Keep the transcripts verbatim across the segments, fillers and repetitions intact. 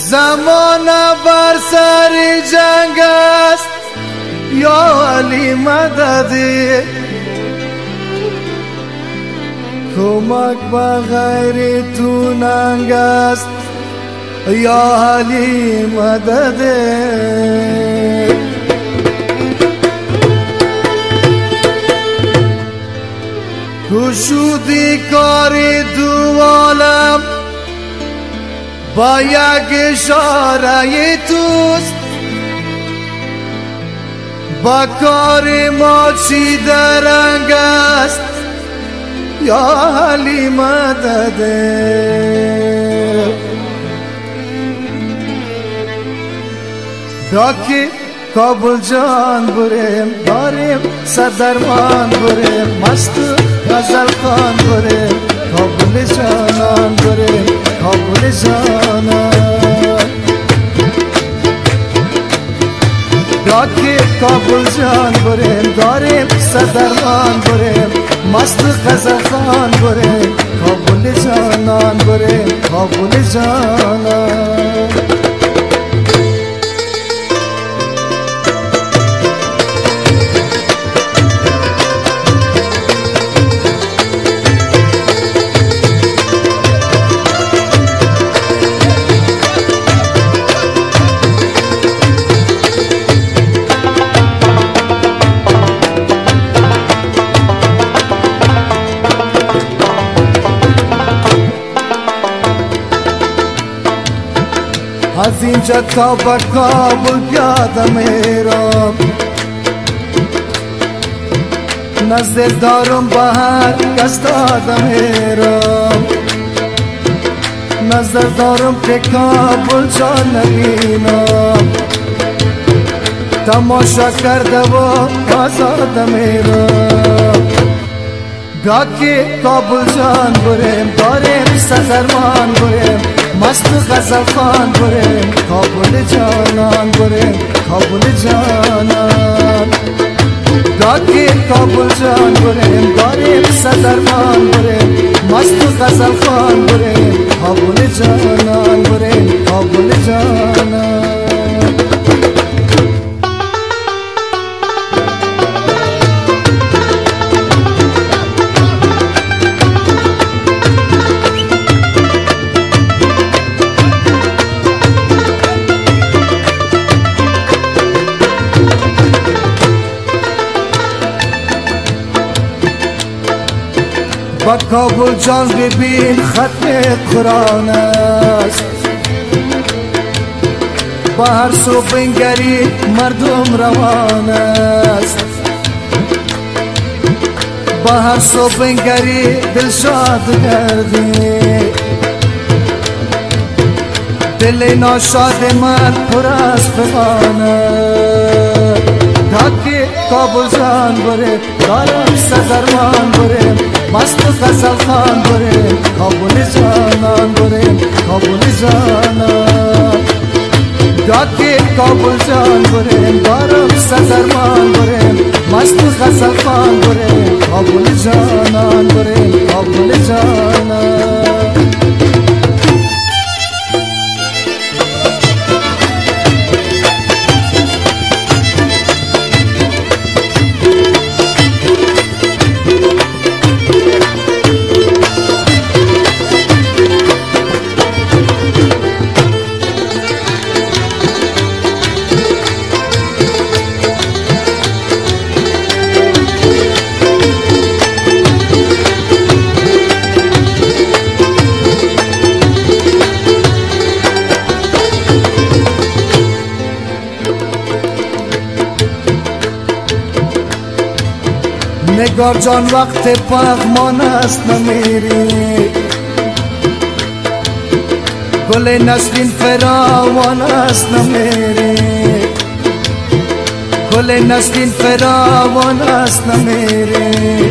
زمان بر سر جنگ است یا علی مددی، کمک به غیر تو ننگ است یا علی مددی. گشودی کاری دو عالم با یک اشاره توست، با کار ما چی درنگ است یا علی مدده. داکی کابل جان بریم داریم صدرمان بریم، مست غزل خان بریم کابل جانان بریم کابل جانان. داکی کابل جان بریم داریم صدرمان بریم، مست غزل خان بریم کابل جانان بریم کابل جانان. از اینجا تا به کابل پیاده میرم، نظر دارم به هر کس داده میرم، نظر دارم که کابل جا نبینم، تماشا کرده و آزاده میرم. گاکی کابل جان بریم داریم صدرمان بریم، مست غزل خان بریم کابل جانان بریم کابل جانان. گاکی کابل جان بریم داریم صدرمان بریم، مست غزل خان بریم کابل جانان بریم کابل جانان. با کابل جان ببین ختم قرآن است، با هر سو بنگری مردم روان است، با هر سو بنگری دل شاد گردی، دل ناشاد من پر از فغان است. داکی کابل جان بریم دارم صدرمان بریم، مست غزل خان بریم کابل جانان بریم کابل جانان. داکی کابل جان بریم دارم صدرمان بریم، مست غزل خان بریم کابل جانان بریم کابل جانان. نگار جان وقت پغمان است نمیری، گل نسرین فراوان است نمیری، گل نسرین فراوان است نمیری.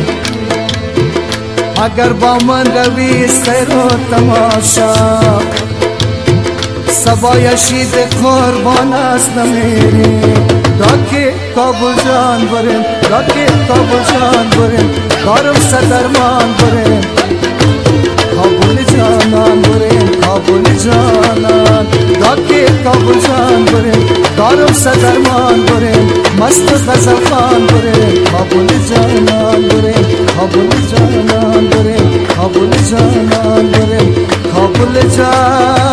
اگر با من روی سیر و تماشا، سبای شید قربان است نمیری. داکی کابل جان بریم داکی کابل جان بریم، دارم صدرمان بریم کابل جانان بریم کابل جانان. داکی کابل جان بریم دارم صدرمان بریم مست غزل خان بریم کابل جانان بریم کابل جانان بریم کابل جانان بریم کابل جان